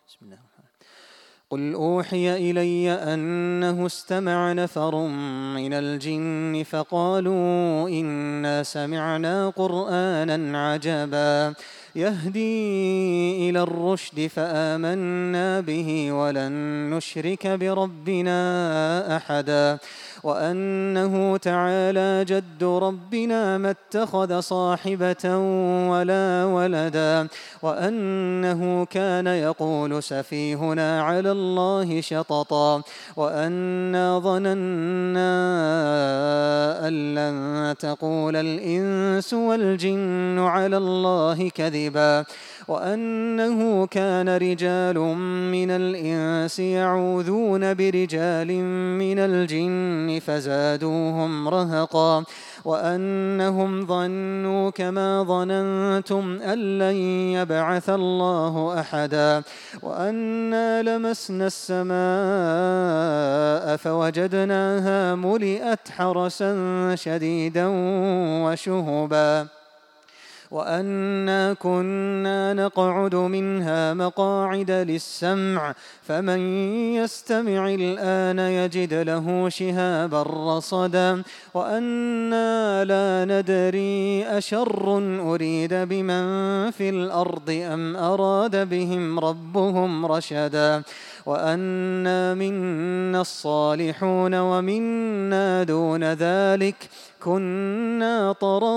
بسم الله. قل أوحي إلي أنه استمع نفر من الجن فقالوا إنا سمعنا قرآنا عجبا يهدي إلى الرشد فآمنا به ولن نشرك بربنا أحدا وأنه تعالى جد ربنا ما اتخذ صاحبة ولا ولدا وأنه كان يقول سفيهنا على الله شططا وأنا ظننا أن لن تقول الإنس والجن على الله كذبا وأنه كان رجال من الإنس يعوذون برجال من الجن فزادوهم رهقا وأنهم ظنوا كما ظننتم أن لن يبعث الله أحدا وأنا لمسنا السماء فوجدناها ملئت حرسا شديدا وشهبا وأنا كنا نقعد منها مقاعد للسمع فمن يستمع الآن يجد له شهابا رصدا وأنا لا ندري أشر أريد بمن في الأرض أم أراد بهم ربهم رشدا وأنا منا الصالحون ومنا دون ذلك كنا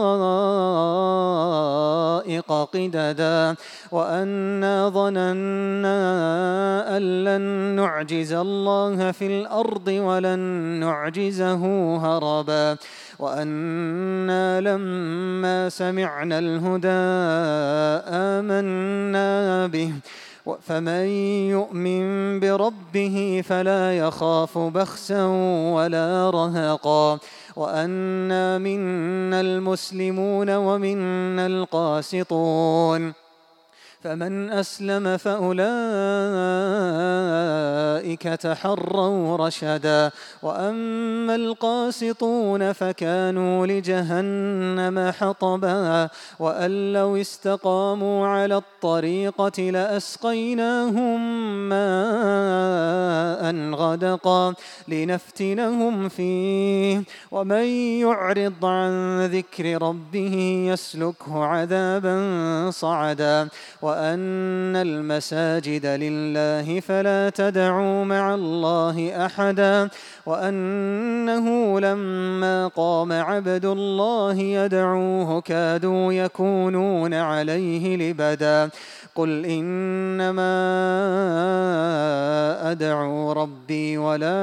طرائق قددا وأنا ظننا أن لن نعجز الله في الأرض ولن نعجزه هربا وأنا لما سمعنا الهدى آمنا به فمن يؤمن بربه فلا يخاف بخسا ولا رهقا وأنا منا المسلمون ومنا القاسطون فمن أسلم فأولئك تحروا رشدا وأما القاسطون فكانوا لجهنم حطبا وأن لو استقاموا على الطريقة لأسقيناهم ماء غدقا لنفتنهم فيه ومن يعرض عن ذكر ربه يسلكه عذابا صعدا وأن المساجد لله فلا تدعوا مع الله أحدا وأنه لما قام عبد الله يدعوه كادوا يكونون عليه لبدا قل إنما أدعو ربي ولا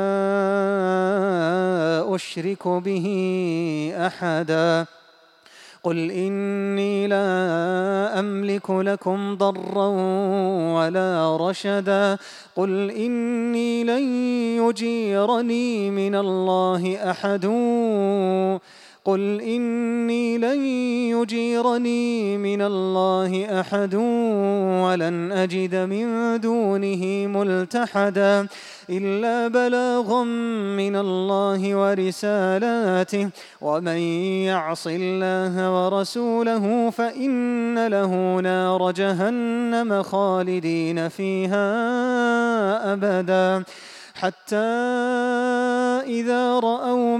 أشرك به أحدا قل إني لا أملك لكم ضرا ولا رشدا قل إني لن يجيرني من الله أحد قل إني لن يجيرني من الله أحد ولن أجد من دونه ملتحدا إلا بلاغا من الله ورسالاته ومن يعص الله ورسوله فإن له نار جهنم خالدين فيها أبدا حتى إذا رأوا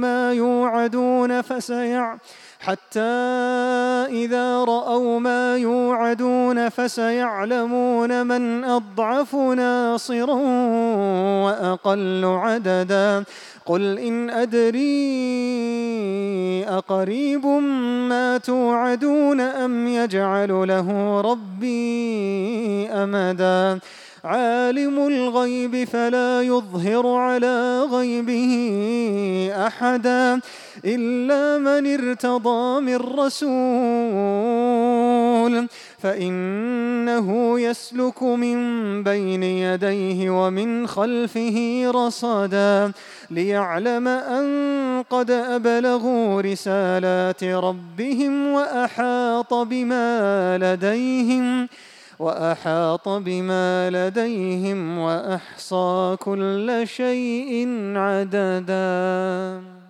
ما يوعدون فسيعلمون من أضعف ناصرا وأقل عددا قل إن أدري أقريب ما توعدون أم يجعل له ربي أمدا عالم الغيب فلا يظهر على غيبه أحدا إلا من ارتضى من رسول فإنه يسلك من بين يديه ومن خلفه رصدا ليعلم أن قد أبلغوا رسالات ربهم وأحاط بما لديهم وأحصى كل شيء عددا.